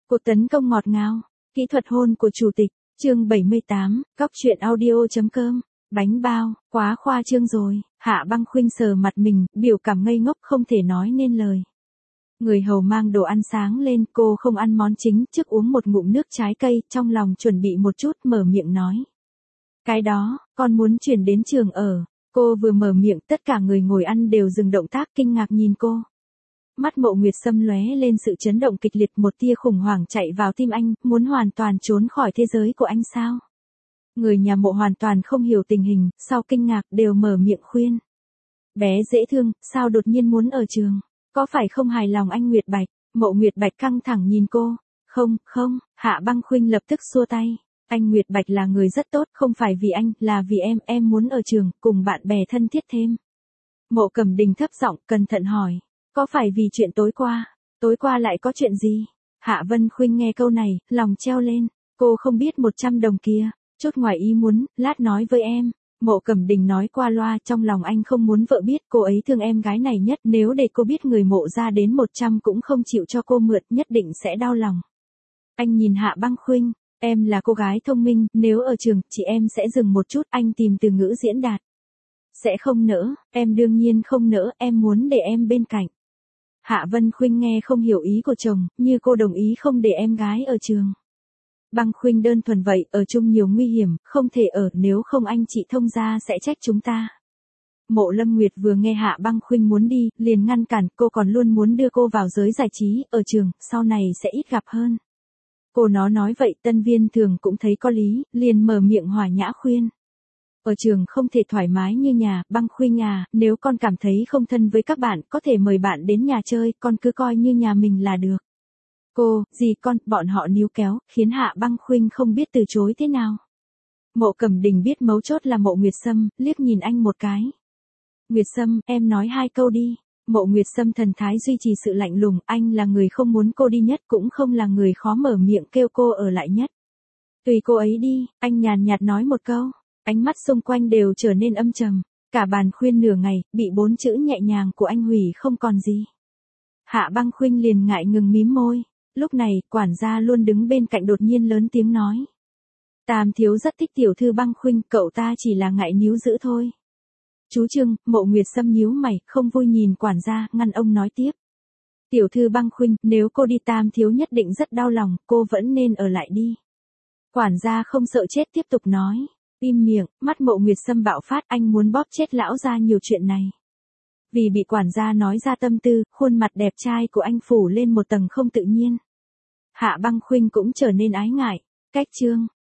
Cuộc tấn công ngọt ngào, kỹ thuật hôn của chủ tịch, chương 78, cóc truyện audio.com, bánh bao, quá khoa trương rồi, Hạ Băng Khuynh sờ mặt mình, biểu cảm ngây ngốc không thể nói nên lời. Người hầu mang đồ ăn sáng lên, cô không ăn món chính, trước uống một ngụm nước trái cây, trong lòng chuẩn bị một chút, mở miệng nói. Cái đó, con muốn chuyển đến trường ở. Cô vừa mở miệng, tất cả người ngồi ăn đều dừng động tác kinh ngạc nhìn cô. Mắt Mộ Nguyệt Sâm lóe lên sự chấn động kịch liệt, một tia khủng hoảng chạy vào tim anh, muốn hoàn toàn trốn khỏi thế giới của anh sao? Người nhà Mộ hoàn toàn không hiểu tình hình, sau kinh ngạc đều mở miệng khuyên. Bé dễ thương, sao đột nhiên muốn ở trường? Có phải không hài lòng anh Nguyệt Bạch? Mộ Nguyệt Bạch căng thẳng nhìn cô. Không, Hạ Băng Khuynh lập tức xua tay. Anh Nguyệt Bạch là người rất tốt, không phải vì anh, là vì em muốn ở trường, cùng bạn bè thân thiết thêm. Mộ Cẩm Đình thấp giọng, cẩn thận hỏi. Có phải vì chuyện tối qua lại có chuyện gì? Hạ Vân Khuynh nghe câu này, lòng treo lên. Cô không biết 100 đồng kia, chút ngoài ý muốn, lát nói với em. Mộ Cẩm Đình nói qua loa, trong lòng anh không muốn vợ biết, cô ấy thương em gái này nhất, nếu để cô biết người Mộ ra đến 100 cũng không chịu cho cô mượn, nhất định sẽ đau lòng. Anh nhìn Hạ Băng Khuynh, em là cô gái thông minh, nếu ở trường, chị em sẽ dừng một chút, anh tìm từ ngữ diễn đạt. Sẽ không nỡ, em đương nhiên không nỡ, em muốn để em bên cạnh. Hạ Vân Khuynh nghe không hiểu ý của chồng, như cô đồng ý không để em gái ở trường. Băng Khuynh đơn thuần vậy, ở chung nhiều nguy hiểm, không thể ở, nếu không anh chị Thông gia sẽ trách chúng ta. Mộ Lâm Nguyệt vừa nghe Hạ Băng Khuynh muốn đi, liền ngăn cản, cô còn luôn muốn đưa cô vào giới giải trí, ở trường, sau này sẽ ít gặp hơn. Cô nó nói vậy, Tân Viên Thường cũng thấy có lý, liền mở miệng hòa nhã khuyên. Ở trường không thể thoải mái như nhà, Băng Khuynh à, nếu con cảm thấy không thân với các bạn, có thể mời bạn đến nhà chơi, con cứ coi như nhà mình là được. Cô, gì con, bọn họ níu kéo, khiến Hạ Băng Khuynh không biết từ chối thế nào. Mộ Cẩm Đình biết mấu chốt là Mộ Nguyệt Sâm, liếc nhìn anh một cái. Nguyệt Sâm, em nói 2 câu đi. Mộ Nguyệt Sâm thần thái duy trì sự lạnh lùng, anh là người không muốn cô đi nhất, cũng không là người khó mở miệng kêu cô ở lại nhất. Tùy cô ấy đi, anh nhàn nhạt nói một câu, ánh mắt xung quanh đều trở nên âm trầm, cả bàn khuyên nửa ngày, bị 4 chữ nhẹ nhàng của anh hủy không còn gì. Hạ Băng Khuynh liền ngại ngừng mím môi, lúc này, quản gia luôn đứng bên cạnh đột nhiên lớn tiếng nói. Tam thiếu rất thích tiểu thư Băng Khuynh, cậu ta chỉ là ngại níu giữ thôi. Chú Trương, Mộ Nguyệt Sâm nhíu mày, không vui nhìn quản gia, ngăn ông nói tiếp. Tiểu thư Băng Khuynh, nếu cô đi Tam thiếu nhất định rất đau lòng, cô vẫn nên ở lại đi. Quản gia không sợ chết tiếp tục nói. Im miệng, mắt Mộ Nguyệt Sâm bạo phát, anh muốn bóp chết lão gia nhiều chuyện này. Vì bị quản gia nói ra tâm tư, khuôn mặt đẹp trai của anh phủ lên một tầng không tự nhiên. Hạ Băng Khuynh cũng trở nên ái ngại. Cách chương.